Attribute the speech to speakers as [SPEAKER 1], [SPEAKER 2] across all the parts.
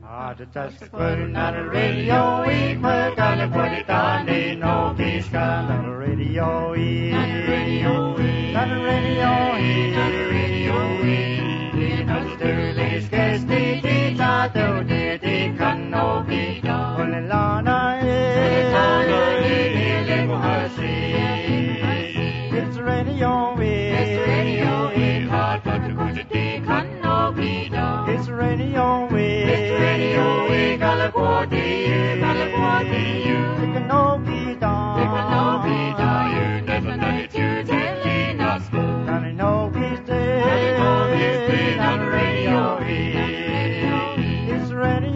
[SPEAKER 1] Just putting on the radio, we put on the Putitani, no peace, on the radio, on the radio, on the radio, on the radio, in Australia's guest, the Tito, the Canopi, Olilana, it's radio, it's hard for the Putiti, Canopi, it's radio, California, you can no be done. You never know it, you telling us. Now no peace day, on the radio, it's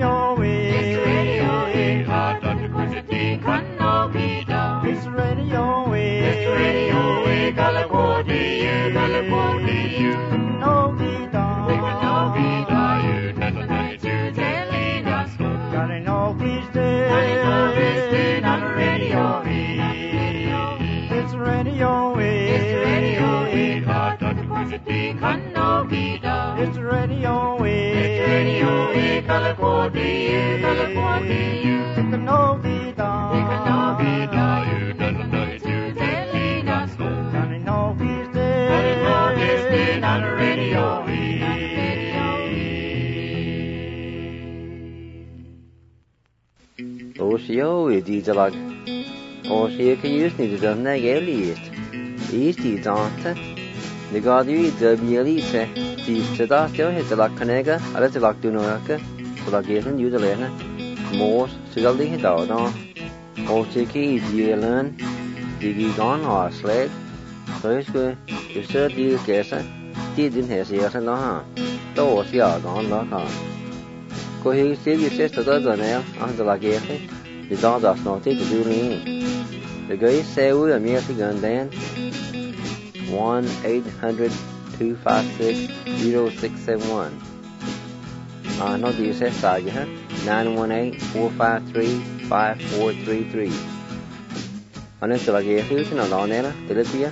[SPEAKER 1] radio, hard on the quantity, can no be done. It's radio, California, you can no be done. You never know it, you telling us. Got no peace day, on the radio, it's radio, hard on the quantity, can no be done. It's radio, California, you can no be done. You never know it, you telling us. Got no peace day, on the radio,
[SPEAKER 2] Osio is the lag. Osio can use neither than the earliest. East is answer. The god you the Mielise, the Sedastio is the lag Canega, or the lag Dunoka, the lagation you the learner. Most Sidali hit out on. Osio is the learn, Diggy gone or sled. So it's good. You said the guesser, didn't have the answer no. Those are gone, not Cô hi xíu như xếp tới giờ này ăn từ là ghé thế thì đó là nó thích cái điều này để cái xe uống ở miếng thì gần đến 1-800-256-0671 nó thì xếp sai vậy hả 918-453-5433 anh em từ là ghé thứ nào đó nè từ lớp kia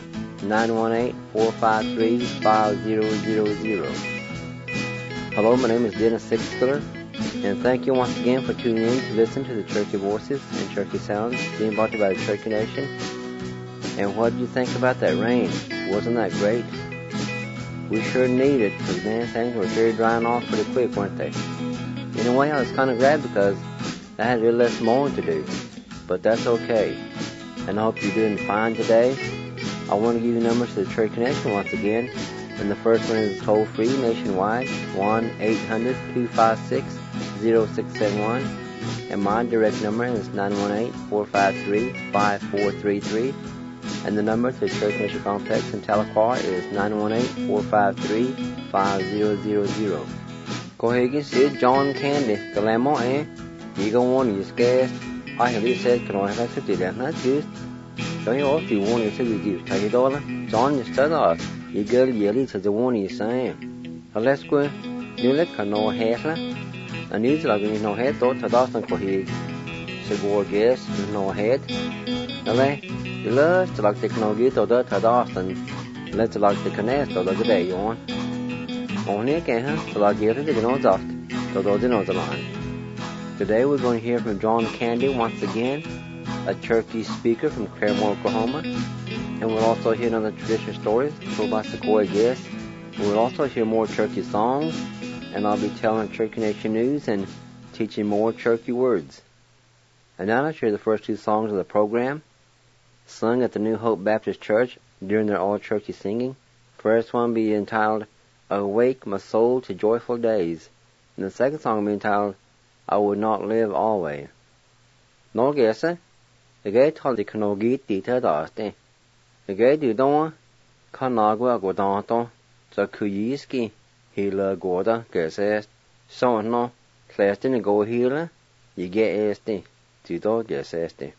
[SPEAKER 2] 918-453-5000. Hello, my name is Dennis Sixler. And thank you once again for tuning in to listen to the Cherokee Voices and Cherokee Sounds being brought to you by the Cherokee Nation. And what did you think about that rain? Wasn't that great? We sure need it because, man, things were very drying off pretty quick, weren't they? In a way, I was kind of glad because I had a little less mowing to do. But that's okay. And I hope you're doing fine today. I want to give you numbers to the Cherokee Nation once again. And the first one is toll-free nationwide, 1-800-256-0671. And my direct number is 918-453-5433. And the number to the Cherokee Nation Complex in Tahlequah is 918-453-5000. Go ahead and see John Candy, Galamo, eh? You go on, you're scared. I have said, can I have to that? Not just. Don't you also want to say you take it all? John, you start off. You girl yelly to the one you saying. Let's go. You let her know hair. And you like you know head, thought to Dawson for his. So go guess, no head. Okay? You love to like the no get or that to Dawson. Let's like the connect or the day you want. Only again, so like get it, you know, off. So those know the line. Today we're going to hear from John Candy once again, a Cherokee speaker from Claremore, Oklahoma. And we'll also hear another traditional stories told by Sequoia guests. We'll also hear more Cherokee songs, and I'll be telling Cherokee Nation news and teaching more Cherokee words. And now I'll share the first two songs of the program, sung at the New Hope Baptist Church during their all Cherokee singing. First one will be entitled, Awake My Soul to Joyful Days. And the second song will be entitled, I Would Not Live Always. No guess, the guy told the Kanogi Dita Dasti. The guy do don't Kanagua Godanto, so Kuyiski, Hila Goda, guesses, so no, class didn't go healer, you get este, to do guess este.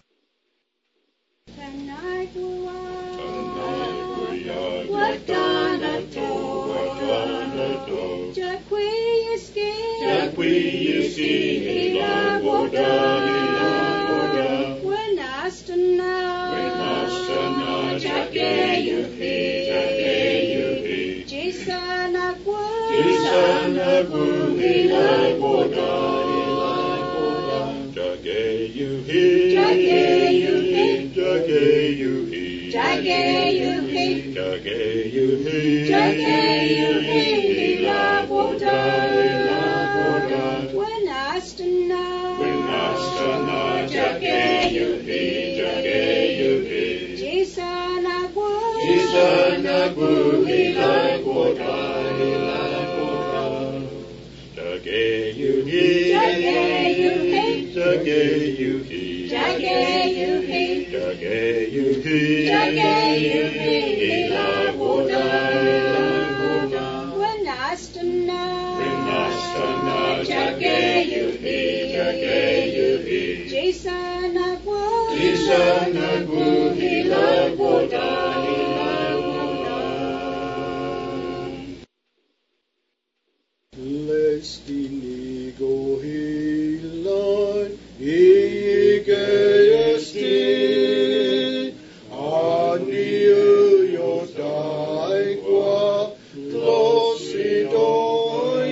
[SPEAKER 3] What done a do? Jack we ski, Hila Goda, when asked now, Jack you fee, Jason
[SPEAKER 1] Isana Guli Lai Boda, Jage you he,
[SPEAKER 3] Jage you he,
[SPEAKER 1] Jage you he,
[SPEAKER 3] Jage you he,
[SPEAKER 1] Jage you he,
[SPEAKER 3] Jage you he, La Boda, when Astana,
[SPEAKER 1] Jage you he, Jage you he,
[SPEAKER 3] Jisana
[SPEAKER 1] Isana Guli Lai Boda, Jage you he,
[SPEAKER 3] Jage you he,
[SPEAKER 1] Jage you he,
[SPEAKER 3] Jage you he,
[SPEAKER 1] Jage you he,
[SPEAKER 3] Jage you he,
[SPEAKER 1] La Boda,
[SPEAKER 3] when Astana,
[SPEAKER 1] Jage you he, Jage you he,
[SPEAKER 3] Jisana
[SPEAKER 1] Isana Guli Lai Boda, Lestini go hilai, igesti, aniu yodai qua, tlosidoi,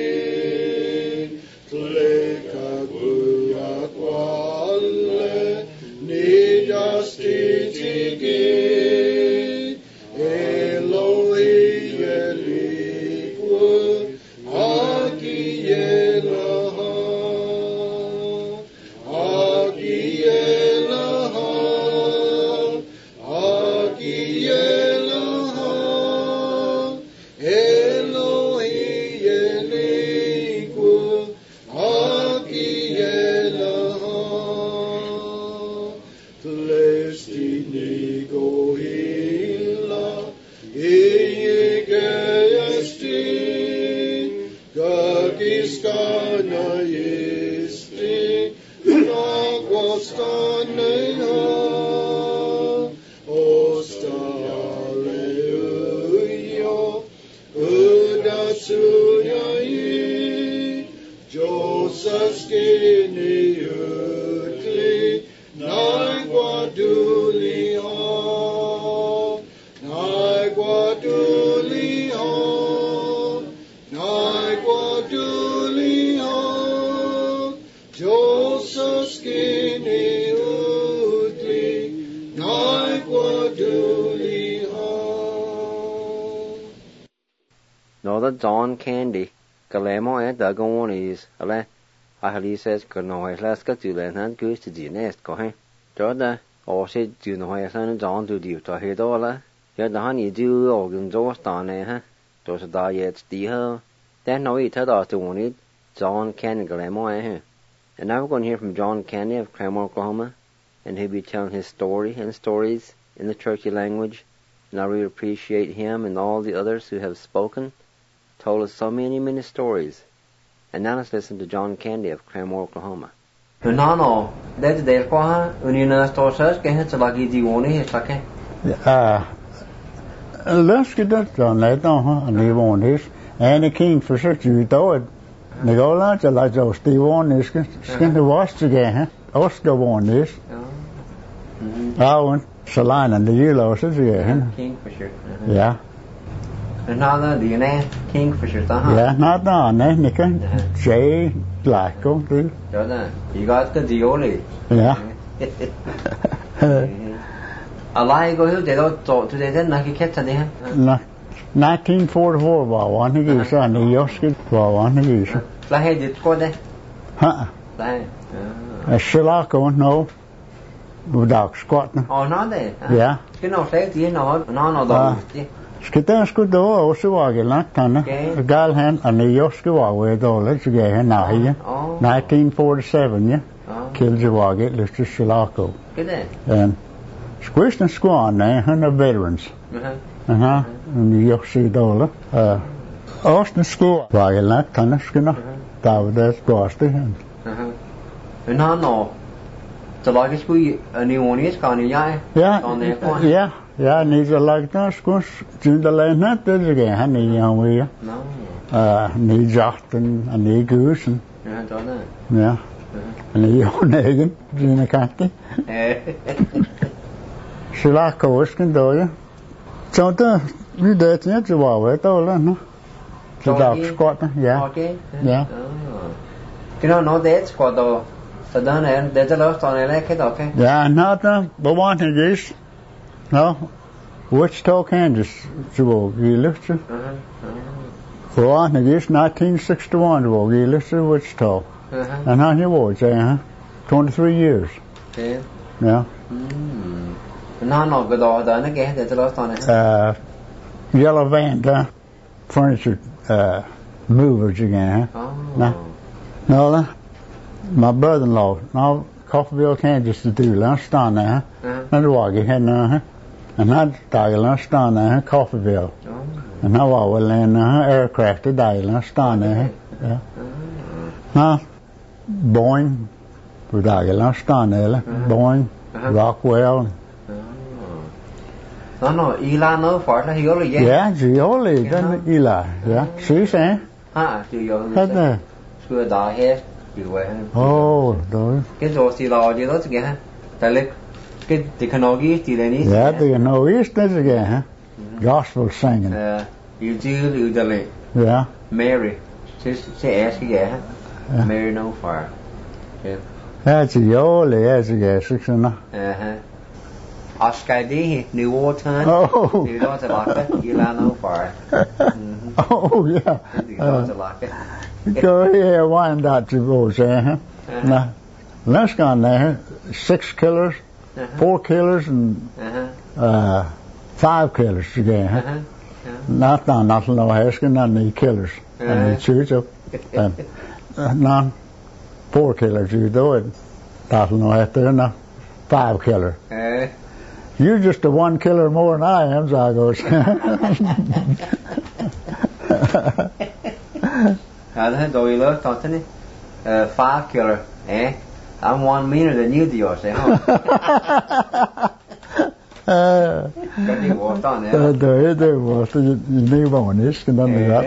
[SPEAKER 1] tlekaguya quale, nidastitigi, Eloi eliqua,
[SPEAKER 2] Northern John Candy, Galemo and Dagonis, Ale, Ahali says, Cornoy, Laska to land and goose to the nest, go he. Jordan, or said, do know why son John to do to hear dollar. Yet the honey do organ George down there, those diets dear. Then no eat us to want it, John Candy Galemo and And now we're going to hear from John Candy of Cramore, Oklahoma, and he'll be telling his story and stories in the Cherokee language. And I really appreciate him and all the others who have spoken, told us so many, many stories. And now let's listen to John Candy of Cramore, Oklahoma. No, that's there for her. When you know stories, can you tell me the one is okay?
[SPEAKER 4] Let's get that done. Let down, and you want this. And the kingfisher, you do it. Nicola, the lads of Steve on this, skin the wash again, Oscar on this. I want Salon and the yellow, says again.
[SPEAKER 2] Kingfisher.
[SPEAKER 4] Yeah.
[SPEAKER 2] And now the DNA Kingfisher,
[SPEAKER 4] yeah, not down there, Nick. Jay, black, go through.
[SPEAKER 2] You got the Dioli.
[SPEAKER 4] Yeah.
[SPEAKER 2] I like go they don't talk to them, like you kept there.
[SPEAKER 4] 1944 var one of these, and the Yoski var one of these.
[SPEAKER 2] Like did go there?
[SPEAKER 4] Huh?
[SPEAKER 2] Like,
[SPEAKER 4] a Shilako, no, without squatting.
[SPEAKER 2] oh, not there.
[SPEAKER 4] Yeah.
[SPEAKER 2] You know, you know, no,
[SPEAKER 4] Skitten skulle då också vara lagt henne. Galhen and the Yoski var with all let's get her now here. 1947, yeah. Killed the wagget, let's just Shilako.
[SPEAKER 2] Good day.
[SPEAKER 4] And squished and squan there, and the veterans. And the Yoshi dollar. Austin school. Var lagt henne, skinner. That's Boston.
[SPEAKER 2] And no. The luggage we a new one is gone, yeah.
[SPEAKER 4] Yeah, needs a like that, squash, to the land, not there again, honey, young way.
[SPEAKER 2] No.
[SPEAKER 4] Need Justin and need Goose and. Yeah. And the old Hagen, Gina Cathy. She like a whisking, do you? So, you did it, you are with all, no? the dog squat, yeah.
[SPEAKER 2] Okay.
[SPEAKER 4] Yeah.
[SPEAKER 2] Cái nó để squat đồ. Sau đó này để cho nó toàn này lấy cái đồ cái.
[SPEAKER 4] Yeah, not the one thing is, no, Wichita, Kansas, so we looked to. The one thing is 1961, we looked to Wichita. And how you was there, 23 years.
[SPEAKER 2] Okay.
[SPEAKER 4] Yeah.
[SPEAKER 2] Nó cái đồ đó nó cái để cho nó toàn này.
[SPEAKER 4] Yellow van, furniture movers again. No, my brother-in-law, now Coffeyville, Kansas, to do lunch down there. And walk ahead now, and I started lunch down there, Coffeyville. And now I will land aircraft today, lunch down there. Yeah. Now, Boeing, we started lunch down there, Boeing, Rockwell.
[SPEAKER 2] Nó Eli nó phải là hiểu rồi vậy.
[SPEAKER 4] Yeah, she only done Eli. Yeah, she said.
[SPEAKER 2] Chị hiểu rồi.
[SPEAKER 4] Hết rồi.
[SPEAKER 2] Xưa đó hết. Chị vậy.
[SPEAKER 4] Oh, rồi.
[SPEAKER 2] Cái rồi xì lò gì đó chứ kìa. Tại lẽ cái cái nó ghi thì là ní.
[SPEAKER 4] Yeah, the no East is again, huh? Gospel singing.
[SPEAKER 2] You do the lệ.
[SPEAKER 4] Yeah.
[SPEAKER 2] Mary. Sẽ cái kìa. Mary no far.
[SPEAKER 4] That's a only as a guess, isn't it?
[SPEAKER 2] Oscar D, New Water.
[SPEAKER 4] Oh.
[SPEAKER 2] New Water like it. You know far.
[SPEAKER 4] Oh, yeah.
[SPEAKER 2] New Water like it.
[SPEAKER 4] Go here, wind out to those there, huh? Now, let's go there. 6 killers, 4 killers, and 5 killers again, huh? Not no asking, not any killers. And the church of, not 4 killers, you do it. Not no after, not 5 killer. You're just a 1 killer more than I am, so I goes.
[SPEAKER 2] Rồi lớn toàn thế này. 5 killer. I'm 1 meter than you do, say, huh? Cái gì bỏ toàn này.
[SPEAKER 4] There was the new one is can do that.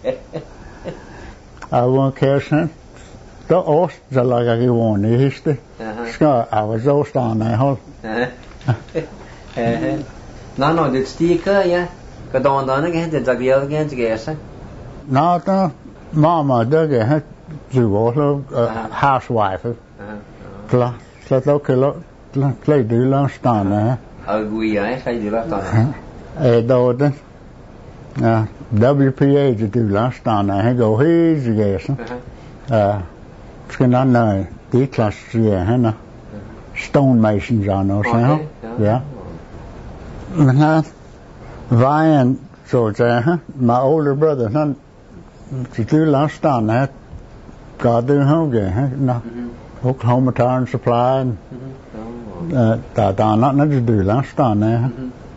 [SPEAKER 4] I won't care sen. The ost the like I want is the. Ska I was ost on that hole.
[SPEAKER 2] Nó được sticker ya. Cái đòn đó nó cái giật điều cái gì vậy?
[SPEAKER 4] Nó đó mama đó cái hết dù có housewife. Là đâu cái lo lấy đi lunch down nè.
[SPEAKER 2] Quỳ ấy phải đi lunch down.
[SPEAKER 4] Đâu đó. WPA to do lunch down nè. Go here gì vậy? Cái nó này tí class gì hả? Stonemasons on those, okay. Yeah. Ryan, so my older brother, to do lunch down that, got to home again, Oklahoma Tire and Supply, and not to do lunch down there.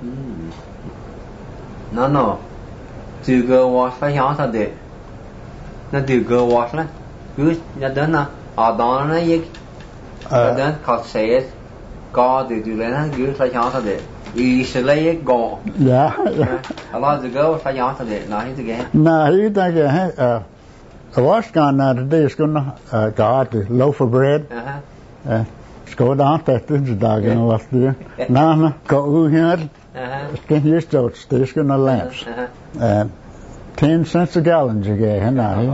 [SPEAKER 2] No. To go wash phải nhỏ thật đấy. Nó to go wash là, cứ nhớ đến là ở đó nó gì. Then cause says God did you learn how to do like how to do easily go.
[SPEAKER 4] Yeah.
[SPEAKER 2] A lot to go like how to do it. Now he's again.
[SPEAKER 4] No, he think what's gone out today is going to God the loaf of bread. Go down that this dog and what's there. No, go here. Can you still this going to lamps. 10 cents a gallon you get now.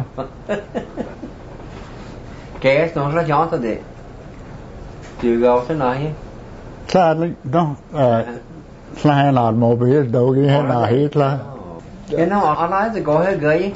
[SPEAKER 2] Gas don't like how to do it. You go to nói.
[SPEAKER 4] Sadly, don't. Flying automobiles, đâu cái hết là hết là.
[SPEAKER 2] Cái nó ở nói thì có hơi gầy.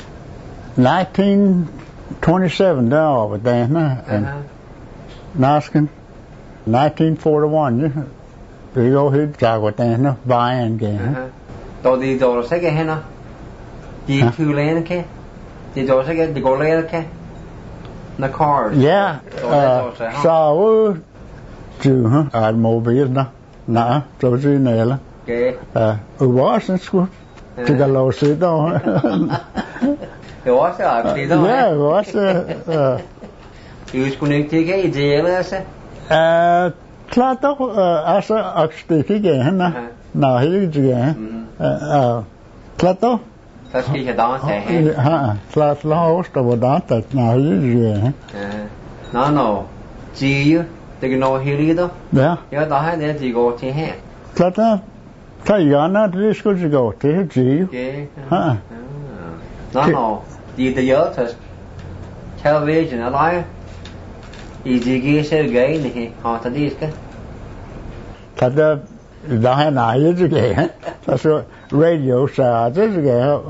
[SPEAKER 4] 1927 đó over there, and Naskin, 1941, we go here, Jaguar there, buying again.
[SPEAKER 2] Tôi đi rồi sẽ cái hết nó. Đi thu lên cái. Đi rồi sẽ cái đi go lên cái. The cars.
[SPEAKER 4] Yeah. So to automobile na so gì này là.
[SPEAKER 2] Okay.
[SPEAKER 4] Was school. To the low seat đó.
[SPEAKER 2] It was đi đó.
[SPEAKER 4] Yeah, was
[SPEAKER 2] You connected cái gì là sẽ.
[SPEAKER 4] Klart doch, also Akstike hả na. Na hier gì hả? Klart doch.
[SPEAKER 2] Das geht ja da sein.
[SPEAKER 4] Klart laust aber da das na hier gì hả?
[SPEAKER 2] No. Chỉ cái nó hiểu đó.
[SPEAKER 4] Ja.
[SPEAKER 2] Ja, da hay để chỉ có thế hết.
[SPEAKER 4] Klart đó. Thấy nó đi school gì go thế gì.
[SPEAKER 2] Okay. No. The other television alive. Easy ser gay ni ha ta diska.
[SPEAKER 4] Kada dahan ayah juga. So radio sa aja juga.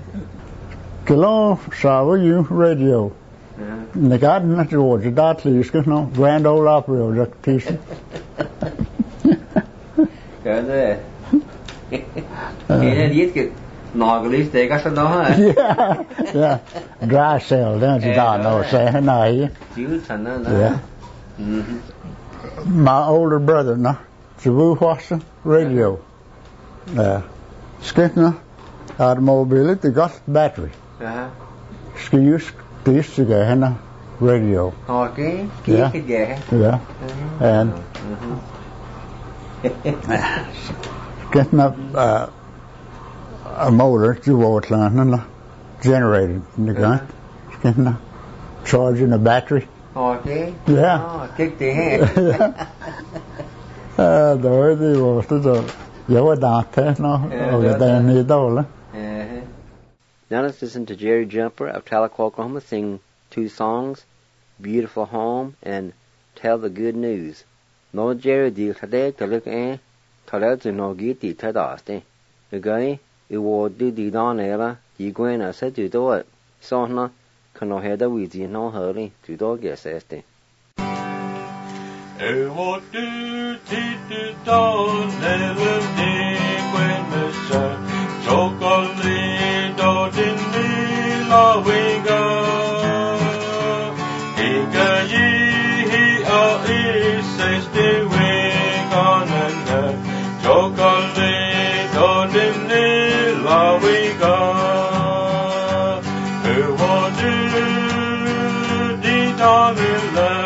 [SPEAKER 4] Kalau sahaja you radio. Negara nak jual dat liska no Grand Ole Opry rak tis.
[SPEAKER 2] Kada. Ini dia ke nagelis tega sa no ha.
[SPEAKER 4] Yeah. Dry cell dan tidak no say nai.
[SPEAKER 2] Chiu sana na.
[SPEAKER 4] Yeah. My older brother no. Javu Watson radio. Skitna automobile they got battery. Ski this together radio.
[SPEAKER 2] Okay.
[SPEAKER 4] Yeah. Yeah. And getting up a motor to Waterland generated in the gun. Getting charging the battery.
[SPEAKER 2] Okay.
[SPEAKER 4] Yeah.
[SPEAKER 2] Oh, kick the hand.
[SPEAKER 4] The early was the Yawadante, no?
[SPEAKER 2] Now let's listen to Jerry Jumper of Tahlequah, Oklahoma sing two songs, Beautiful Home and Tell the Good News. No Jerry di today to look in, to to no get the Tadaste. The guy, it will do the Donella, the Gwen, I said to do it. So no, can no head with you no hurry to dog guess este.
[SPEAKER 1] What do to Donella, the Gwen, chocolate, dodin, la winga. He is says the wing on and chocolate, dodin, la winga. What do the Donella?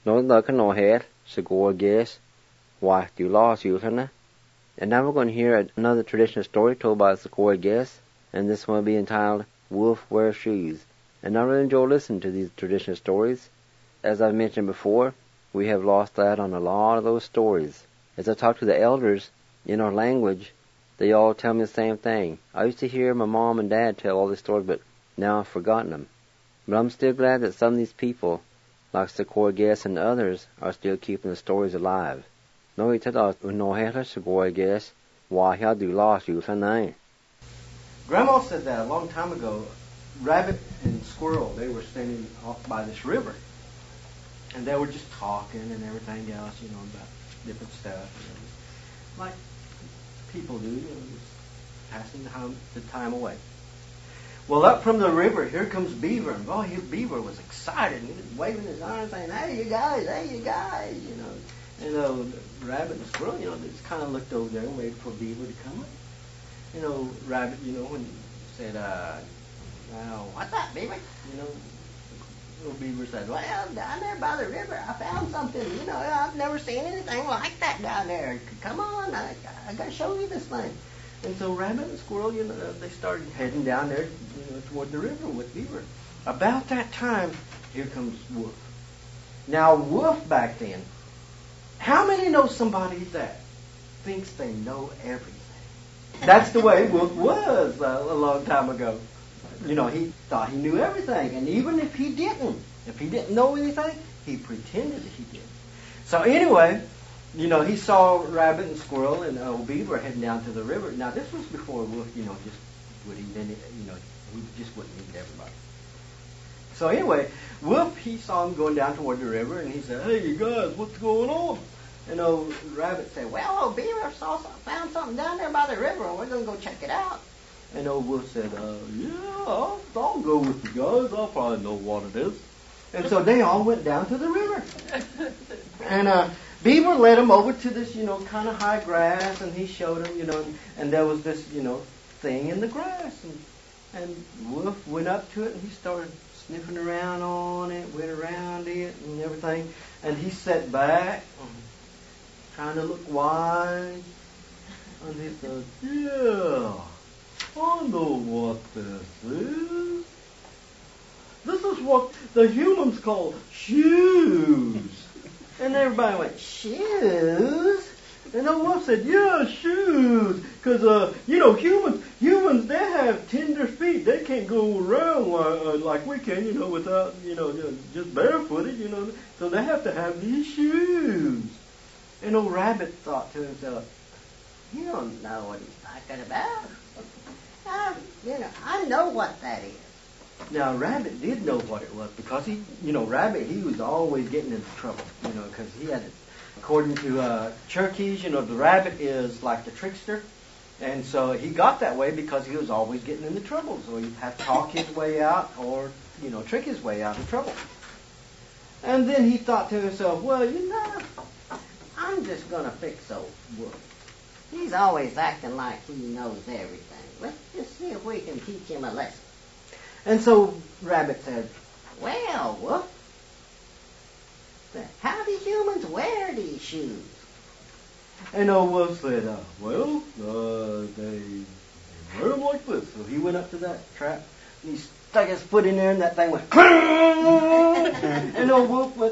[SPEAKER 2] Nó đã cái nó hết, so go guess, why do lost you, and now we're going to hear another traditional story told by Sequoia Guest, and this one will be entitled Wolf Wears Shoes. And I really enjoy listening to these traditional stories. As I've mentioned before, we have lost out on a lot of those stories. As I talk to the elders in our language, they all tell me the same thing. I used to hear my mom and dad tell all these stories, but now I've forgotten them. But I'm still glad that some of these people, like Sequoia Guest and others, are still keeping the stories alive. Nå vi tatt av nå heller Sequoia Guest, why how do lost you tonight?
[SPEAKER 5] Grandma said that a long time ago. Rabbit and squirrel, they were standing off by this river, and they were just talking and everything else, about different stuff, like people do, just passing the time away. Well, up from the river, here comes Beaver, and Beaver was excited, and he was waving his arms, saying, hey, you guys, And Rabbit and Squirrel, they just kind of looked over there and waited for Beaver to come up. Rabbit, when he said, well, what's that, Beaver? Little Beaver said, well, down there by the river, I found something. I've never seen anything like that down there. Come on, I got to show you this thing. And so Rabbit and Squirrel, they started heading down there, toward the river with Beaver. About that time, here comes Wolf. Now, Wolf back then, how many know somebody that thinks they know everything? That's the way Wolf was a long time ago. He thought he knew everything, and even if he didn't know anything, he pretended that he did. So anyway, he saw Rabbit and Squirrel and old Beaver heading down to the river. Now this was before Wolf, he just wouldn't meet everybody. So anyway, Wolf, he saw him going down toward the river, and he said, hey, you guys, what's going on? And old Rabbit said, well, old Beaver found something down there by the river, and we're going to go check it out. And old Wolf said, yeah, I'll go with you guys. I'll probably know what it is. And so they all went down to the river. And Beaver led them over to this, kind of high grass, and he showed them, and there was this, thing in the grass. And Wolf went up to it, and he started sniffing around on it, went around it, and everything. And he sat back, trying to look wise. And he said, yeah, I know what this is. This is what the humans call shoes. And everybody went, shoes? And the wolf said, yeah, shoes. Because, humans, they have tender feet. They can't go around like we can, without, just barefooted, So they have to have these shoes. And old Rabbit thought to himself, you don't know what he's talking about. I know what that is. Now, Rabbit did know what it was because Rabbit, he was always getting into trouble, because he had, according to Cherokee, the rabbit is like the trickster. And so he got that way because he was always getting into trouble. So he'd have to talk his way out or, trick his way out of trouble. And then he thought to himself, well, I'm just going to fix old Wolf. He's always acting like he knows everything. Let's just see if we can teach him a lesson. And so Rabbit said, well, Wolf, how do humans wear these shoes? And old Wolf said, they wear them like this. So he went up to that trap, and he stuck his foot in there, and that thing went, and old Wolf went,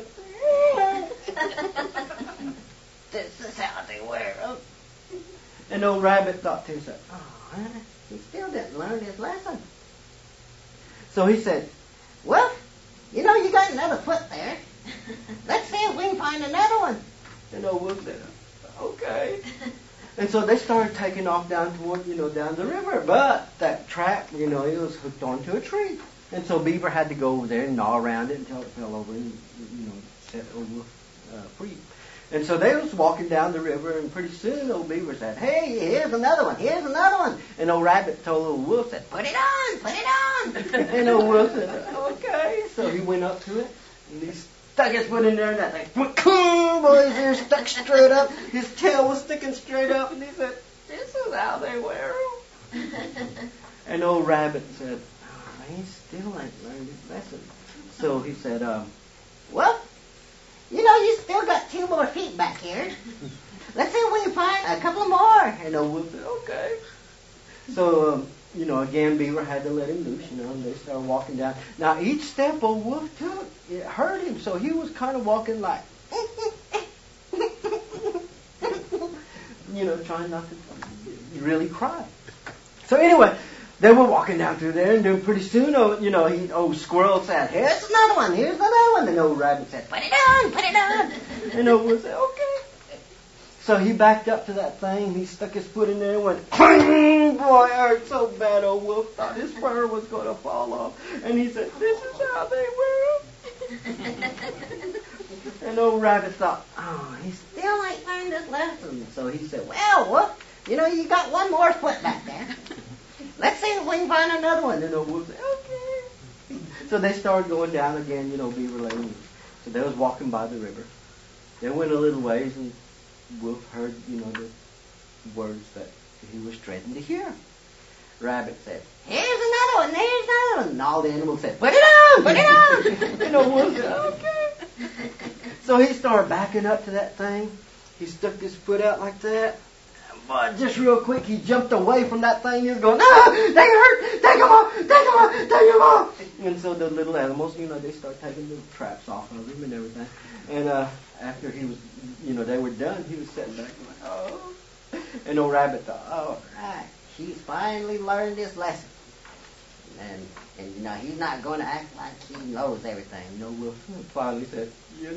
[SPEAKER 5] this is how they wear them. And old Rabbit thought to himself, he still didn't learn his lesson. So he said, Wolf, you got another foot there. Let's see if we can find another one. And old Wolf said, okay. And so they started taking off down toward, down the river. But that trap, it was hooked onto a tree. And so Beaver had to go over there and gnaw around it until it fell over and, set old Wolf free. And so they was walking down the river, and pretty soon old Beaver said, hey, here's another one. And old Rabbit told old Wolf, said, put it on. And old Wolf said, okay. So he went up to it, and he stuck his foot in there, and that thing, boy, his ear stuck straight up. His tail was sticking straight up, and he said, this is how they wear them. And old Rabbit said, he still ain't learned his lesson. So he said, well, And old Wolf said, okay. So, again, Beaver had to let him loose, and they started walking down. Now, each step old Wolf took, it hurt him, so he was kind of walking like, trying not to really cry. So anyway, they were walking down through there, and then pretty soon, old Squirrel said, here's another one, and old Rabbit said, put it on. And old Wolf said, okay. So he backed up to that thing, he stuck his foot in there and went, boy, it hurt so bad, old Wolf thought his fur was going to fall off. And he said, this is how they wear them. And old Rabbit thought, oh, he still ain't learned his lesson. So he said, well, Wolf, you got one more foot back there. Let's see if we can find another one. And old Wolf said, okay. So they started going down again, Beaver Lane. So they was walking by the river. They went a little ways, and Wolf heard, the words that he was dreading to hear. Rabbit said, here's another one. And all the animals said, put it on. And Wolf said, okay. So he started backing up to that thing. He stuck his foot out like that. But just real quick, he jumped away from that thing. He was going, no, they hurt. Take them off. And so the little animals, they started taking the traps off of him and everything. And after he was, they were done, he was sitting back and like, oh. And old Rabbit thought, all right, he's finally learned his lesson. And he's not going to act like he knows everything. Wolf finally said,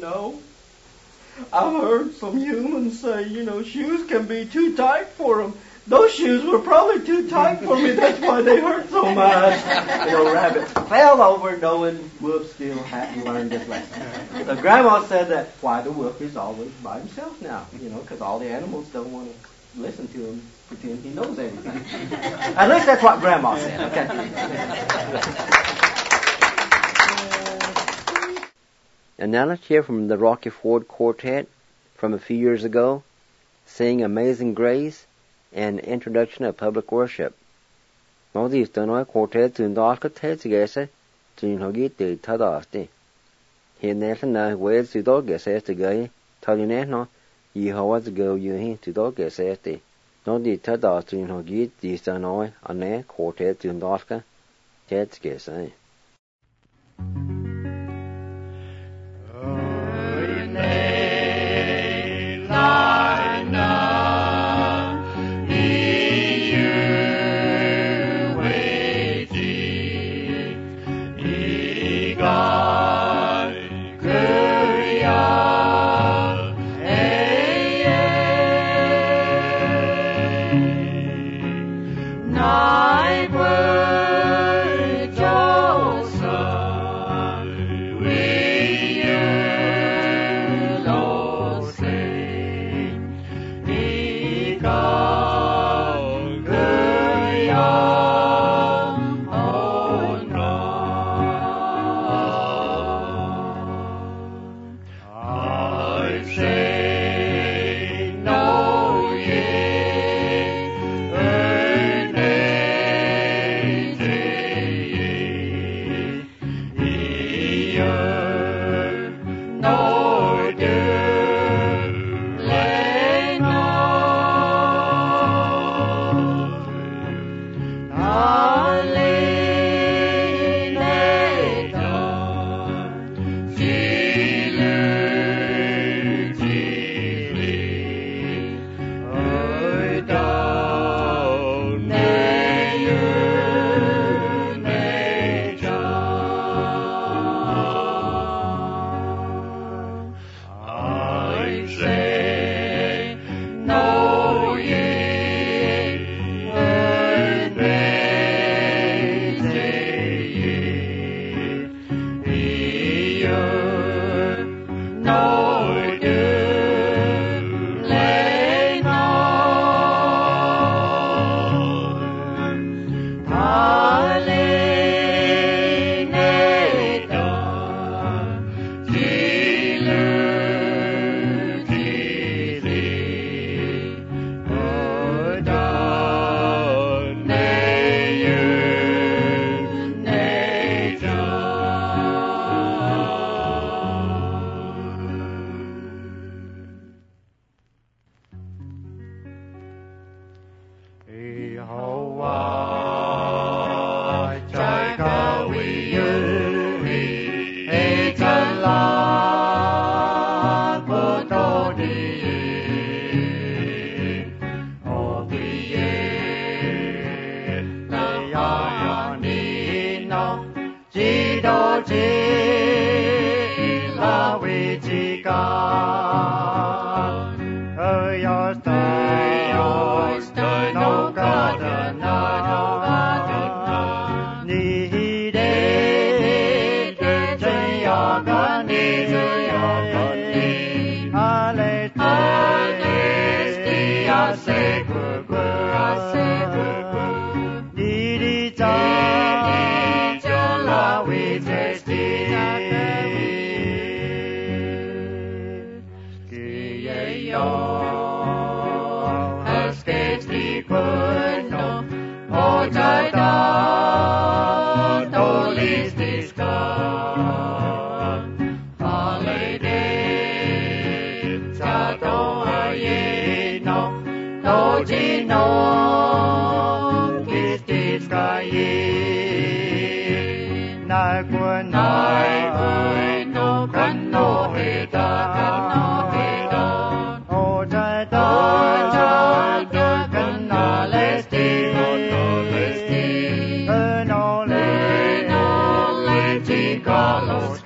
[SPEAKER 5] I've heard some humans say, shoes can be too tight for them. Those shoes were probably too tight for me. That's why they hurt so much. And old Rabbit fell over knowing Wolf still hadn't learned his lesson. So Grandma said that's why the wolf is always by himself now, because all the animals don't want to listen to him, pretend he knows everything. At least that's what Grandma said, okay?
[SPEAKER 2] And now let's hear from the Rocky Ford Quartet from a few years ago, sing Amazing Grace and Introduction of Public Worship. Nói gì tôi nói quartet từ đó có thể gì sẽ từ họ ghi từ thơ đó đi. Hiện nay là nơi quê từ đó cái sẽ từ cái thơ như thế nó gì họ was go you he từ đó cái sẽ đi. Nói gì thơ đó từ họ ghi từ tôi nói anh ấy quartet từ đó có thể cái sẽ.
[SPEAKER 1] Night word, joy. chỉ có hơi yo tới nấu cả đơn ni đế chơi yo con đi ale te ya se ku đi cho la we tasty ki yo has tasty good no o trời đó đâu lis discover holiday cha đâu ai no đâu chỉ no nai quân no kan no he da o jai da kan na le sti no le ti ka los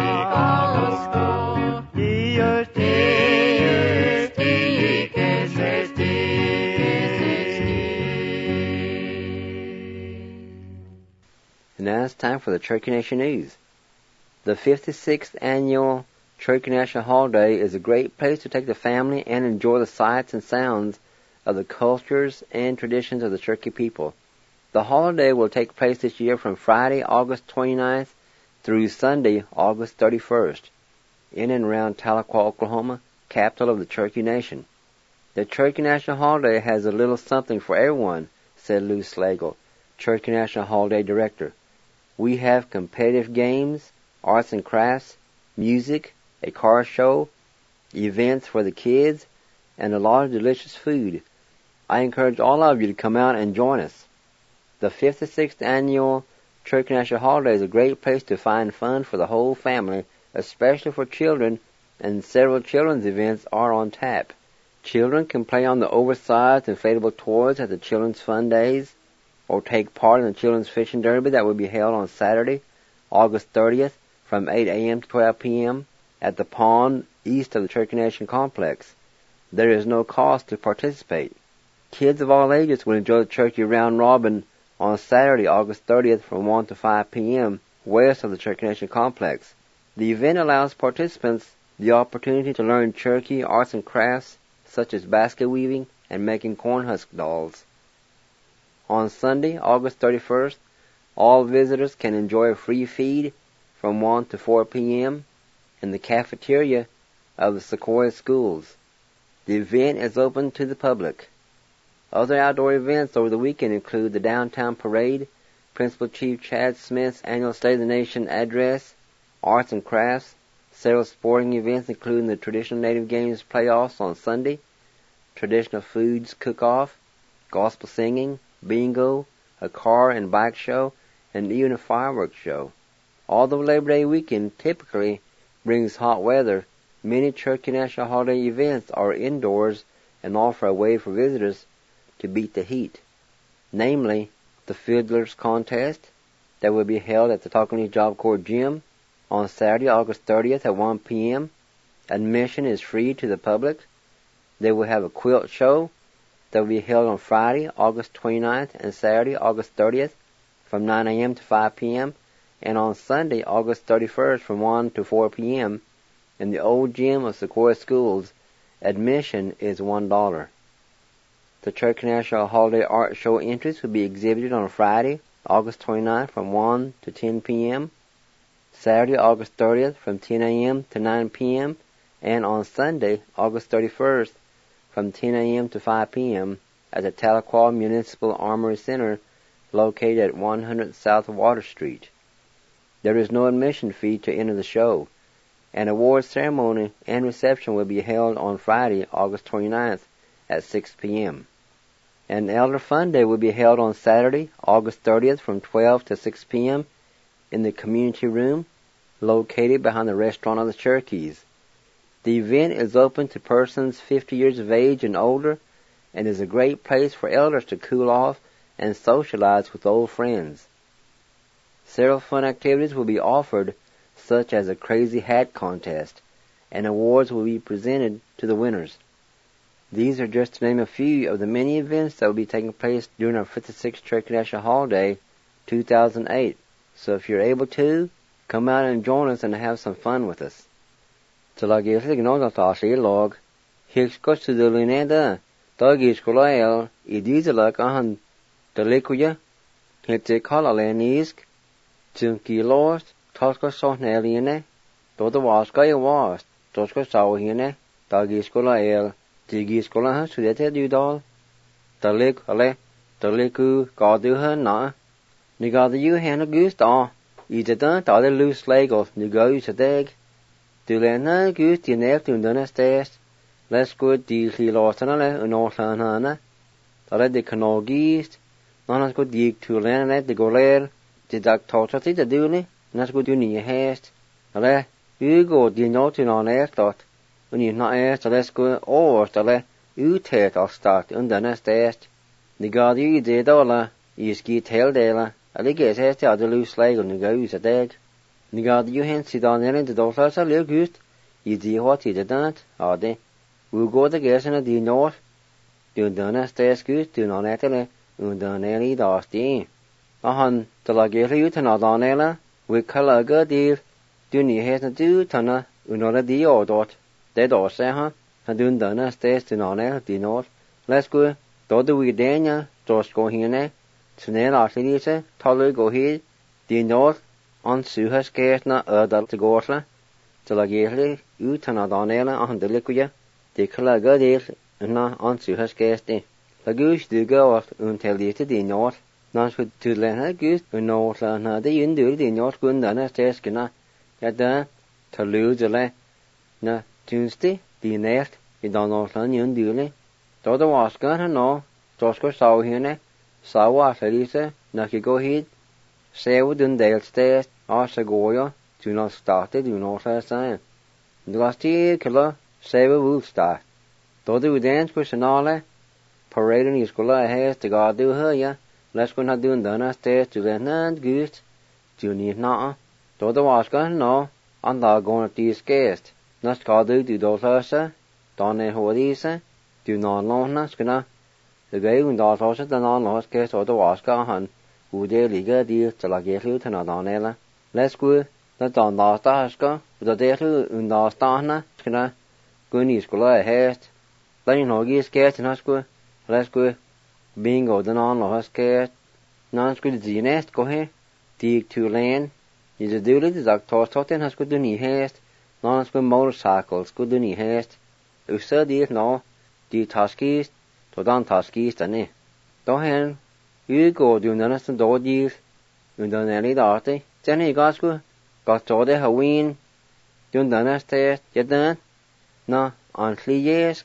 [SPEAKER 2] Now it's time for the Cherokee Nation News. The 56th annual Cherokee National Holiday is a great place to take the family and enjoy the sights and sounds of the cultures and traditions of the Cherokee people. The holiday will take place this year from Friday, August 29th through Sunday, August 31st, in and around Tahlequah, Oklahoma, capital of the Cherokee Nation. The Cherokee National Holiday has a little something for everyone, said Lou Slagle, Cherokee National Holiday Director. We have competitive games, arts and crafts, music, a car show, events for the kids, and a lot of delicious food. I encourage all of you to come out and join us. The 56th annual Cherokee National Holiday is a great place to find fun for the whole family, especially for children, and several children's events are on tap. Children can play on the oversized inflatable toys at the Children's Fun Days, or take part in the Children's Fishing Derby that will be held on Saturday, August 30th, from 8 a.m. to 12 p.m. at the pond east of the Cherokee Nation Complex. There is no cost to participate. Kids of all ages will enjoy the Cherokee Round Robin on Saturday, August 30th, from 1 to 5 p.m. west of the Cherokee Nation Complex. The event allows participants the opportunity to learn Cherokee arts and crafts such as basket weaving and making corn husk dolls. On Sunday, August 31st, all visitors can enjoy a free feed from 1 to 4 p.m. in the cafeteria of the Sequoia Schools. The event is open to the public. Other outdoor events over the weekend include the Downtown Parade, Principal Chief Chad Smith's annual State of the Nation address, arts and crafts, several sporting events including the Traditional Native Games playoffs on Sunday, Traditional Foods cook-off, gospel singing, bingo, a car and bike show, and even a fireworks show. Although Labor Day weekend typically brings hot weather, many Cherokee National Holiday events are indoors and offer a way for visitors to beat the heat. Namely, the Fiddlers Contest that will be held at the Tocantins Job Corps Gym on Saturday, August 30th at 1 p.m. Admission is free to the public. They will have a quilt show that will be held on Friday, August 29th and Saturday, August 30th from 9 a.m. to 5 p.m. and on Sunday, August 31st from 1 to 4 p.m. in the old gym of Sequoia Schools. Admission is $1. The Cherokee National Holiday Art Show entries will be exhibited on Friday, August 29th from 1 to 10 p.m., Saturday, August 30th from 10 a.m. to 9 p.m., and on Sunday, August 31st from 10 a.m. to 5 p.m. at the Tahlequah Municipal Armory Center located at 100 South Water Street. There is no admission fee to enter the show. An awards ceremony and reception will be held on Friday, August 29th at 6 p.m. An Elder Fun Day will be held on Saturday, August 30th from 12 to 6 p.m. in the community room located behind the Restaurant of the Cherokees. The event is open to persons 50 years of age and older and is a great place for elders to cool off and socialize with old friends. Several fun activities will be offered, such as a crazy hat contest, and awards will be presented to the winners. These are just to name a few of the many events that will be taking place during our 56th Turkey National Holiday 2008. So if you're able to, come out and join us and have some fun with us. Talagirlig nogaltashli log, hikskos to the luneda, dagiskolael, idizalak ahan, delikuya, hitikalalensk, tunkilos, toskosoneliene, dodawaskaya was, toskosauhine, dagiskolael, digiskolaha sudete dudal, daliku gaduha na, nigadu hana gust ah, idadan tade loose legos, nigaus adeg, Dulena gus die neef doen dunne steest, les goed die giloosana unoorsanana, tale de kanogist, nanas goed die tulena de goler, de dak totsati de duli, nas goed doen je heest, tale ugo die noten aan eerstot, unje na eerst les goed oors tale uteet al start undunne steest, de gad je de dola, je skiet heel dela, aligees heest ja de loose leg on de gaus a deg. Nigad you hen sit on in the dollars a little good. You do what you didn't, are they? We'll go the gas in a D north. Do done stays good, do not etalle, done any dusty. Ahan, till I get you to not on ella, we call a good deal. Do you has to do tana, unora D or dot. They do say, huh? And do done stays to non ella D north. Let's go. Do we dania, just go here, Snail artilise, taller go here, D north. On suhas geesna ödal te gorsla, til a geesli utan a danela a handelikuja, dikla gadeel na on suhas geesti. La gus duga of untelite di north, nan skud tudlena gus unorla na de yundur di north gundana steskina, yada taluzele na tunsti di necht I danorla yundule. Doda waska no, tosko sauhine, sawa atlise, na ki go hid, sew dun delstest, Asa goya, do not start it, do not last time. The last year, killer, save a wolf start. Though they would dance with Sanale, parading his scholar has to God do her, ya. Let's go not doing done stairs to the hand goose. Do you need not? Though the wasker, no, and thou going to these guests. Not God do those hersa, don't they hold these, do not long us, gonna. The guy who does also the non lost guest or the wasker, hun, who they liga deal till I get you to not on ella. Let's go, the don dastaska, the death in dastana, skina, gunny scholar haste. Let you know, get scared in us go. Let's go, bingo, the non lost scared. Non school the nest, go here. Dig to land. You just do it, the doctor taught in us good do knee haste. Non school motorcycles, good do knee haste. You said it no, the tuskies, to don tuskies, and eh. Don't hen, you go do none of the door deals. You don't any darty. Then he got to the Halloween, doing the next test, yet then, no, on 3 years.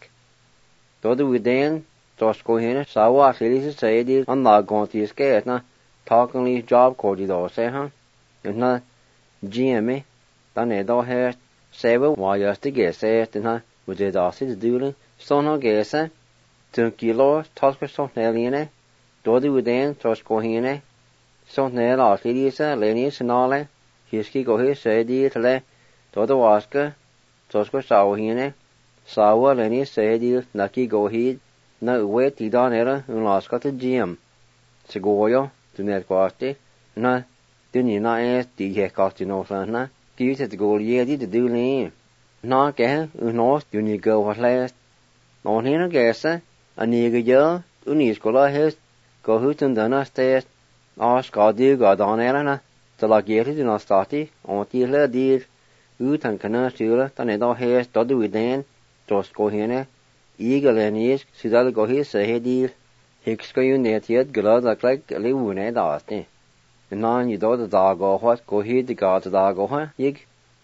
[SPEAKER 2] Do we then, just go in, so what Lily said, I'm not going to escape, no, talking these job corridors, say, huh? It's not GME, then they don't have 7 while you have to get set, and huh, with the dossi to do, so no guess, 2 kilos, talk with something alien, do we then, just go in, Sånt när artilisa, Lenny Sinale, Hiski go his saidi tele, Dodo Waska, Tosko Sauhine, Sawa Lenny saidi, Naki go hid, Na uwe tidan era, Unlaska to Jim. Segoyo, to net quasti, Na, Dunina es, di hekasti no sana, give it to go yedi to do me. Na ke, Unos, Duni go what last. Non hina gessa, a nigga yo, Uniskola his, go hutun dana stairs. Skadi God on Elena, the Lageri do not stati, on Tila dear, Utan Cana Stula, Taneda Hares, Dodu with Dan, Just go hene, Eagle and East, Sidal go his, say dear, Hicks go you net yet, Glad like a little ned asti. And non you do the dog or what, go here the God the dog or her, yig.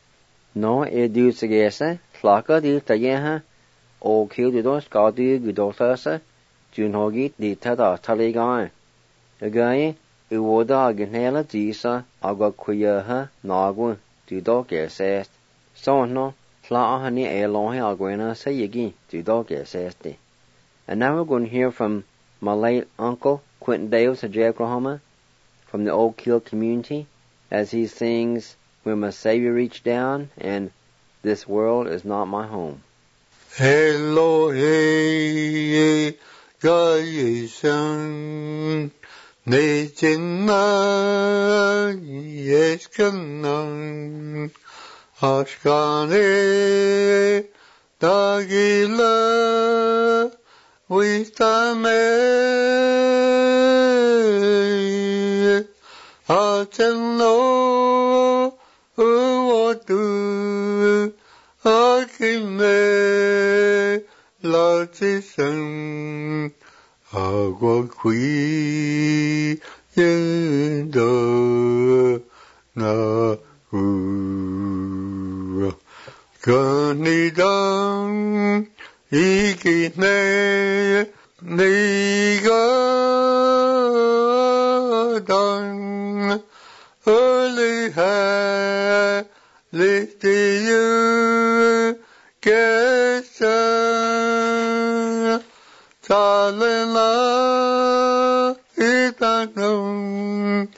[SPEAKER 2] No, do sagessa, Flaka deal Tayaha, O kill the dos, Skadi, Gudolasa, Junhogi, the Tada Taligan. A guy, Uwoda agenhela disa, agwa kuyaha, nagwa, du dog assessed. So no, fla honey a long agwena say yigi, du dog assessed. And now we're going to hear from my late uncle, Quentin Davis of Oklahoma, from the Oak Hill community, as he sings When My Savior Reached Down and This world is not my home.
[SPEAKER 6] Elohe Gayeshan Nejena Yeskanan Ashkane Dagila Wistame Ateno Uwatu Akime Latisan Agwakwi Yendo Na Ganidam Ikine Nigadan Early ha lifted you Kesa Talena Itanum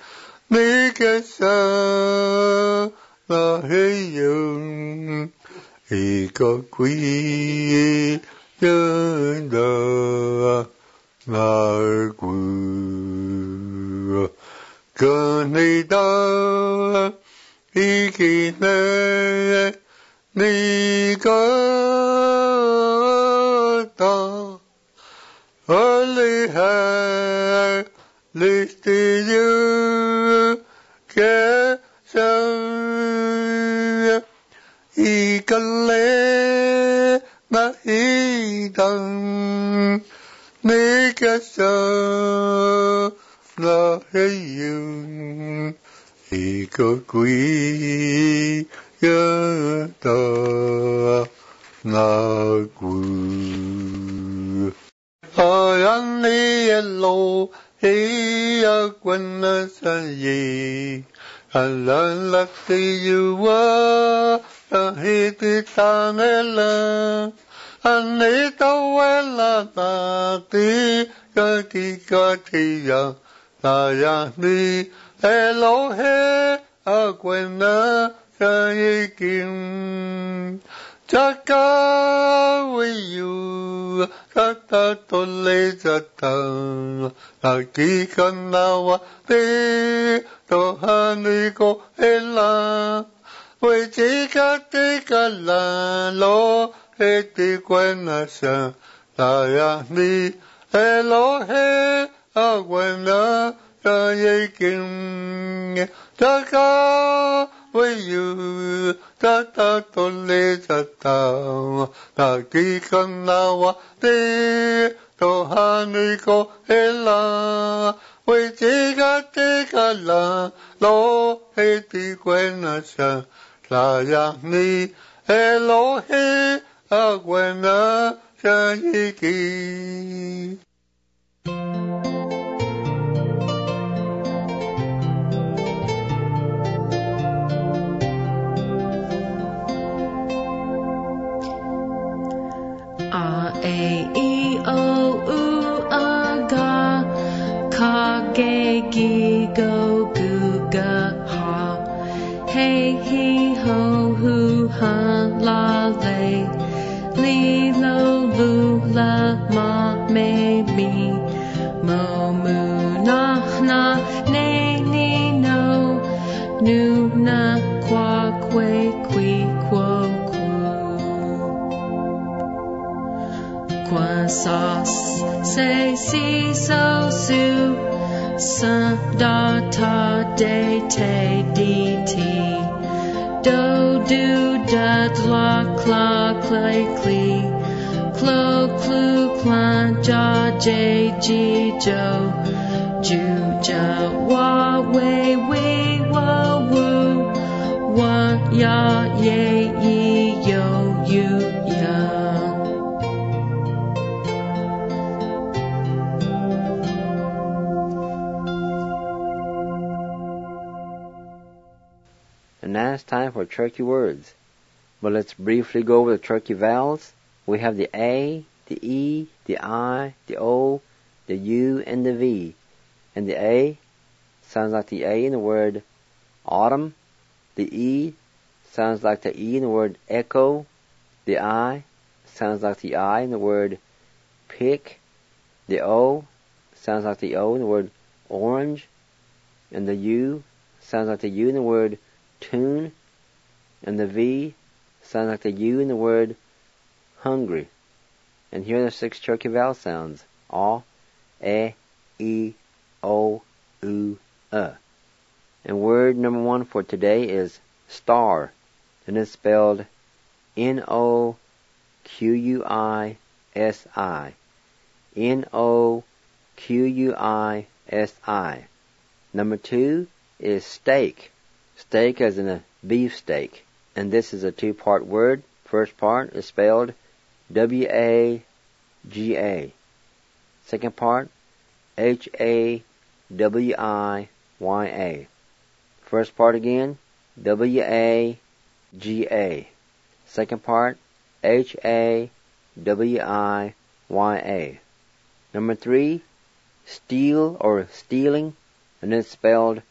[SPEAKER 6] Nikesa Laheyum Ikakwi Yanda Nargu Ganida Ikine Nigata Early hair listed you Kesa Ikale Nahidam Nikasa Laheyum Ikakwi Yata Nagu Ayani Elo Hiya Gwenna Sayi Alalati Yuwa Ahiti Tanela Anita Wela Nati Kati Katiya Ayani Elohe Agwena Sayikim Chaka Wiyu Kata Tole Zata Akika Nawa Te Tohaniko Ela Wichika Tika La Lo Heti Gwenasa Layani Elohe Agwena Sayikim Chaka Wiyu Tata Tole Tata Takika Nawa Te Tohaniko Ela Wichika Tika La Lo Heti Gwenasa Layani Elohe Agwena Sayikim
[SPEAKER 7] Kage gigo guga ha hey he ho hu ha la le li lo lu la ma me mi mo mu na na ne ni no nu na kwa kwe kwi kwo kwa sa se si so su sa da ta de te di ti do do da la cla clay cli clo clu clan ja j ji jo ju ja wa we we wa woo wa ya ye yi yo you ya.
[SPEAKER 2] And now it's time for Turkey words. But let's briefly go over the Turkey vowels. We have the A, the E, the I, the O, the U, and the V. And the A sounds like the A in the word autumn. The E sounds like the E in the word echo. The I sounds like the I in the word pick. The O sounds like the O in the word orange. And the U sounds like the U in the word tune. And the V sounds like the U in the word hungry. And here are the 6 Cherokee vowel sounds. A, E, O, U, And word number 1 for today is star. And it's spelled N-O-Q-U-I-S-I. N-O-Q-U-I-S-I. Number 2 is steak. Steak as in a beef steak. And this is a 2-part word. First part is spelled W-A-G-A. Second part, H-A-W-I-Y-A. First part again, W-A-G-A. Second part, H-A-W-I-Y-A. Number 3, steal or stealing, and it's spelled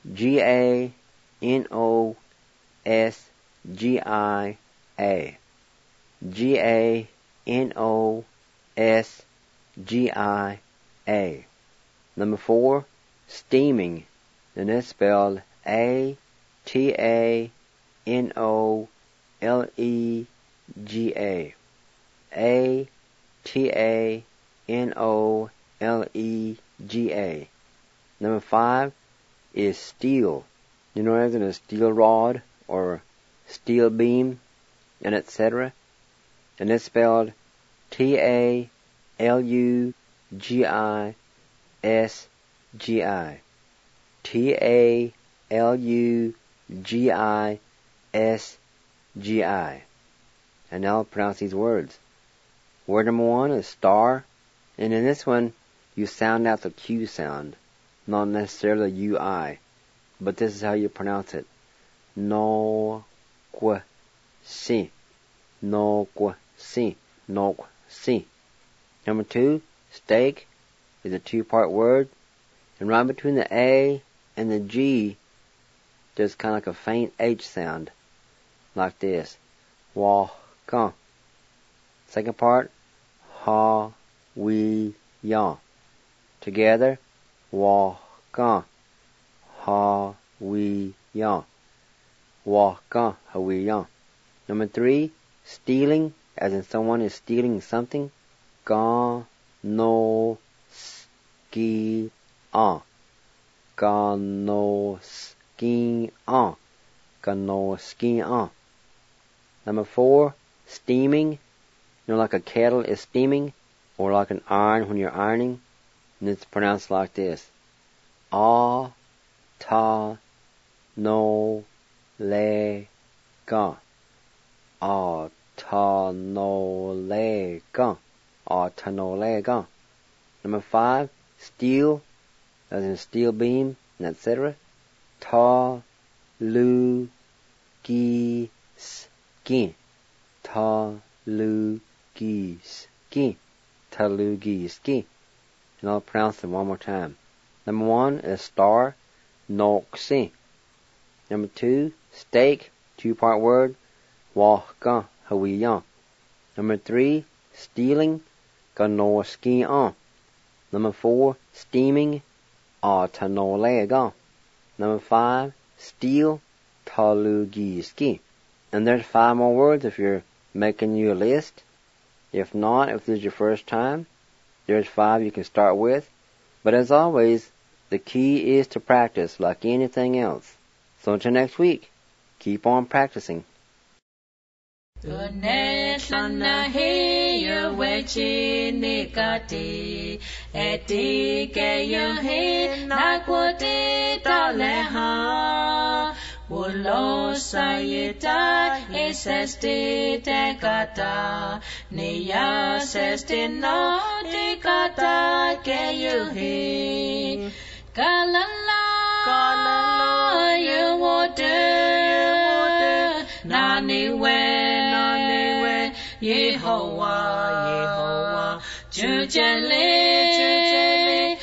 [SPEAKER 2] G-A-N-O-S-G-I-A. G-A-N-O-S-G-I-A. Number 4, steaming, and it's spelled A-T-A-N-O-L-E-G-A. A-T-A-N-O-L-E-G-A. Number 5 is steel. You know, as in a steel rod or steel beam, and etc. And it's spelled T-A-L-U-G-I-S-G-I. T-A-L-U-G-I-S-G-I. And now I'll pronounce these words. Word number 1 is star. And in this one, you sound out the Q sound, not necessarily U-I. But this is how you pronounce it. No-qu-si. No-qu-si. No-qu-si. Number 2, steak, is a 2-part word. And right between the A and the G, there's kind of like a faint H sound. Like this. Wa-ka. Second part, ha-we-ya. Together, wa-ka. Ha-we-ya. Wa-ka. Ha-we-ya. Number 3, stealing, as in someone is stealing something. Ga-no-ski-a. Ga-no-ski-a. Ga-no-ski-a. Number 4, steaming. You know, like a kettle is steaming, or like an iron when you're ironing. And it's pronounced like this. A-ta-no-le-ga. A-ta-no-le-ga. A-ta-no-le-ga. Number 5, steel, as in steel beam, and etc. Ta-lu-gi-ski. Ta-lu-gi-ski. Ta-lu-gi-ski. And I'll pronounce them one more time. Number 1 is star, no-ksi. Number 2, steak, 2-part word, wa-ka, ha-we-ya. Number 3, stealing, ga-no-ski-a. Number 4, steaming, a-ta-no-le-ga. Number 5, steel, ta-lu-gi-ski. And there's 5 more words if you're making you a list. If not, if this is your first time, there's 5 you can start with. But as always, the key is to practice like anything else. So until next week, keep on practicing.
[SPEAKER 7] Wolo sayita eseste tekata neya seste no tekata keyuhi kalala you water naniwe Yehovah jujele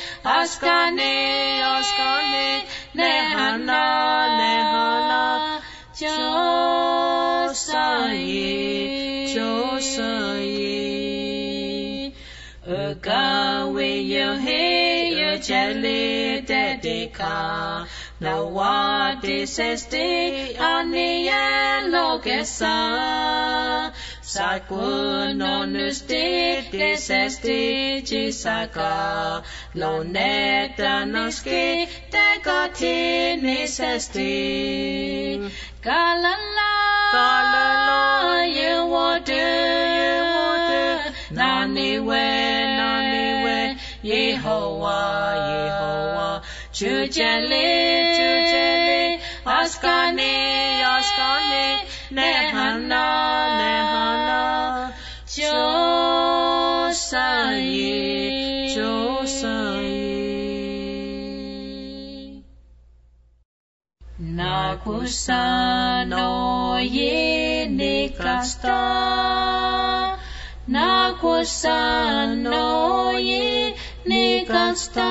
[SPEAKER 7] askane nehana jo Josiah, Josiah. Ga we yo he yo jelly de ka. Na wa de sesti ani ya lokesa. Sakun onuste de sesti chisaka. Lo neta noske de gati ne sesti. Galala ye water. Nani we Yehovah Chujele Askane Nehana Josiah Nakusano ye nikasta Nakusano ye nikasta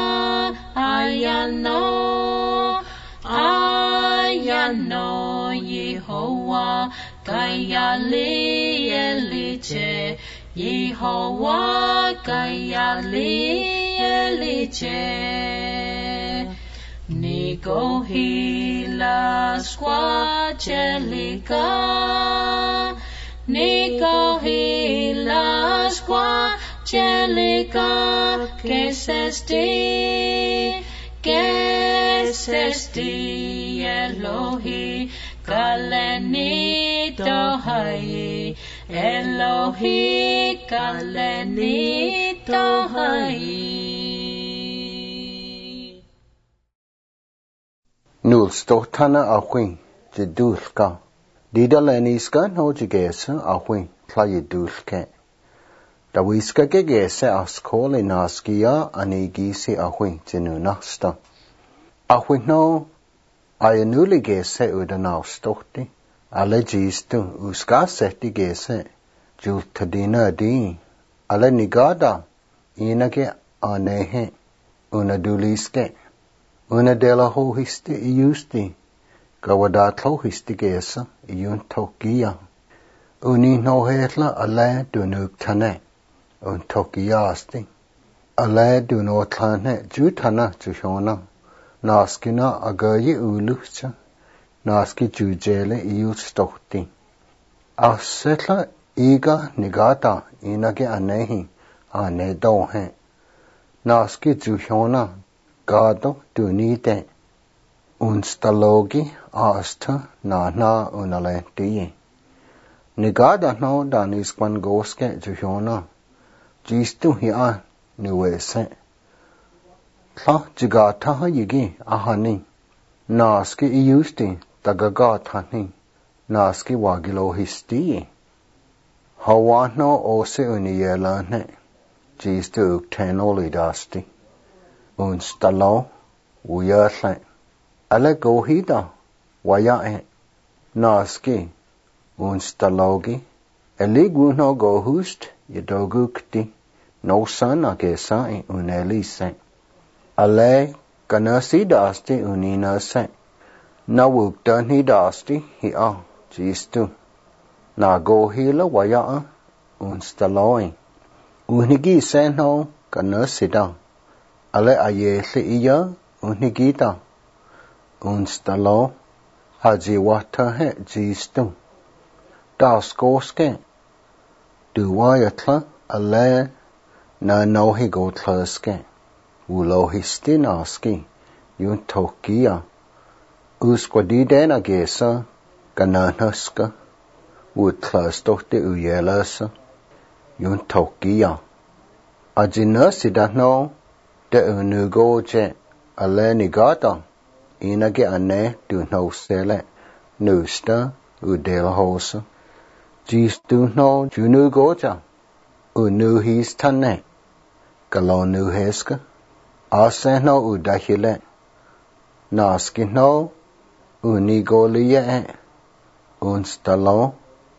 [SPEAKER 7] ayano Yehovah kayali eliche Yehovah kayali eliche Nico hila squacelica Nico hila squacelica que sesti Elohi kaleni tohai Elohi kaleni tohai
[SPEAKER 6] Nul stohtana ahwin jedulka didaleniska no jegesa ahwin tlayedulke Dawiska gegese askole naskia anigisi ahwin jenunasta ahwin no ayanuli gese udanau stohti ale jistu uska seti gese jultadina di ale nigada inage anehe unaduliske Una dela ho histi iusti, gawadat ho histi gesa, iun tokia. Uni no hetla ale dunuk tane, un tokiasti. Ale duno tane jutana juhona, naskina agayi ulucha, naski jujele iut stokti. Asetla iga nigata inage anehi, ane dohe. Naski juhona, Gado dunite unstalogi asta na unalentiye. Nigada no danis kwan goske juhona. Jistu hiya niwese. Tla jigata ha yigi ahani. Naski iyusti tagagatani. Naski wagilo histiye. Hawa no ose uniyelane. Jistu uktenoli dasti. Unstalo uyerle ale gohida wayae naski unstalogi eligu no gohust yedogukti no sana gesai unelise ale kanasi dasti uninase nawukdani dasti hi'a jistu na gohila wayae unstaloi unigi seno kanasida Ale ayele iya unigita unstalo haji wata he jistu daskoske duwayatla ale na nohi gotlaske ulohisti naski yun tokia usquadidena gesa gananaska utlastohte uyelasa yun tokia ajinasidano de unugoje ale nigata inage ane du no sele nusta udela hosa jistu no junugoja unuhis tane galonu heska aseno udahile naski no unigolie unstalo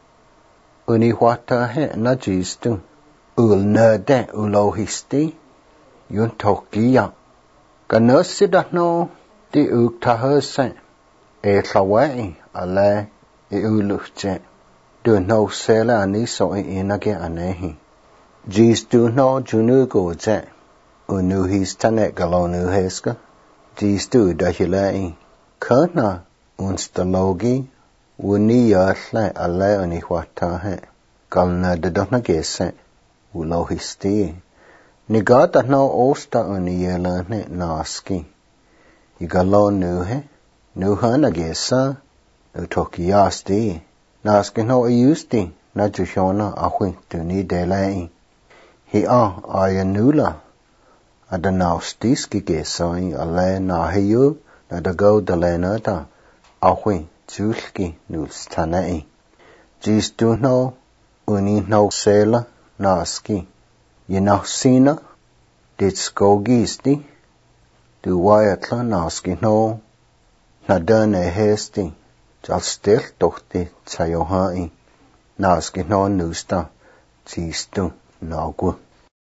[SPEAKER 6] uniwata he na jistu ulnade ulohisti yun tokia ganasida no di uktahase e tlawai ale e uluche Do no sela ani so inage anehi. Jis do no junu go je. Unu his tanet galonu heska. Jis do dahilai. Kana unstalogi. Wuni yasla alle ani wata he. Galna de dona gese. Ulo histi. Nigata no osta uni yelane naski. Igalonu he. Nuhana gesa. Utoki yasti. Naski no ayusti. Na jushona ahui tuni delai. Hi ayanula. Adanaustiski gesai ale na hiyu. Na dago dalenata. Ahui julki nulstanai. Jis du no. Uni no sela. Naski. Yenasina. Dit skogisti. Du wayatla naski no. Nadane hesti. Jal stil tohti tsayohai. Naski no nusta. Jistu nagu.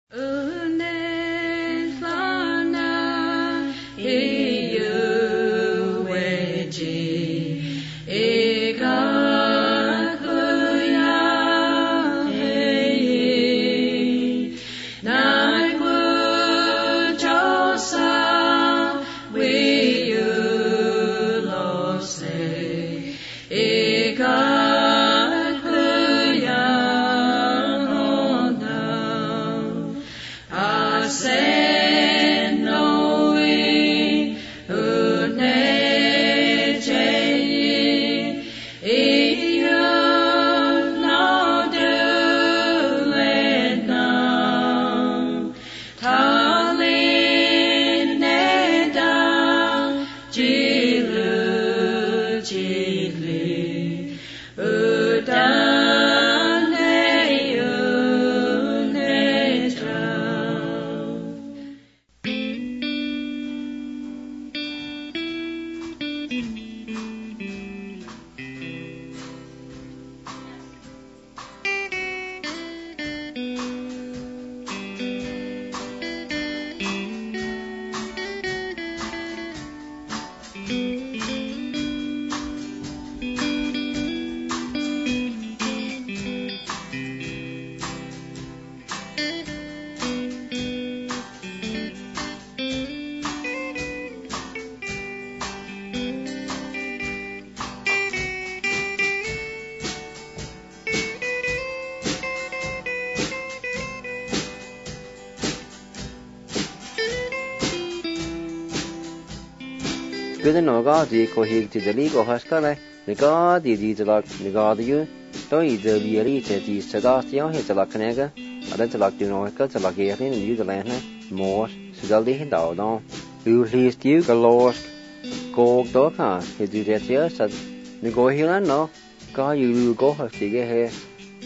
[SPEAKER 2] Good no God, the cohig to the league of Haskale, the God, the lock, the God you, don't eat the elite, the Sedastian, his lacanega, I don't like to know to like getting and you the land, more, Sidaldi, down, who least you, the lost, go doka, he do that here, said, the go here, no, God, you go have to get here,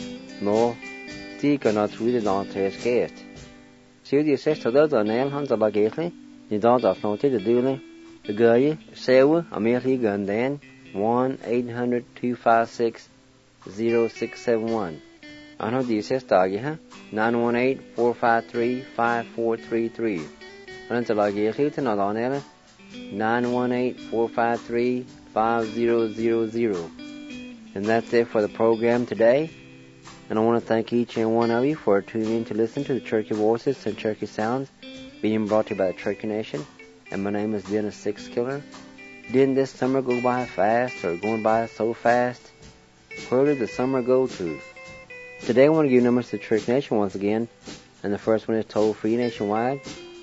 [SPEAKER 2] no, the cannot read it on to his gate. So the sister does a nail hunter like getting, the dog of noted the dueling. The guy, Sewa, Amelia Gundan, 1-800-256-0671. I know the says Dagi, huh? 918-453-5433. Until I get you to not on Ella, 918-453-5000. And that's it for the program today. And I want to thank each and one of you for tuning in to listen to the Cherokee Voices and Cherokee Sounds being brought to you by the Cherokee Nation. And my name is Dennis Sixkiller. Didn't this summer go by fast or going by so fast? Where did the summer go to? Today I want to give numbers to the Cherokee Nation once again. And the first one is toll free nationwide,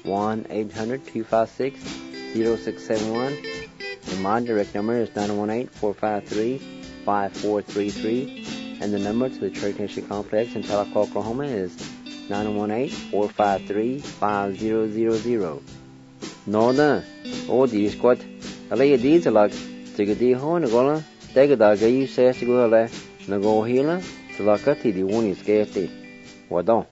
[SPEAKER 2] 1-800-256-0671. And my direct number is 918-453-5433. And the number to the Cherokee Nation Complex in Tahlequah, Oklahoma is 918-453-5000. Norda, o di squat, alay di talag, tigadi ho nagola, tegadaga you says to go ale, nago hila, talaka ti di one is gate. Wadon.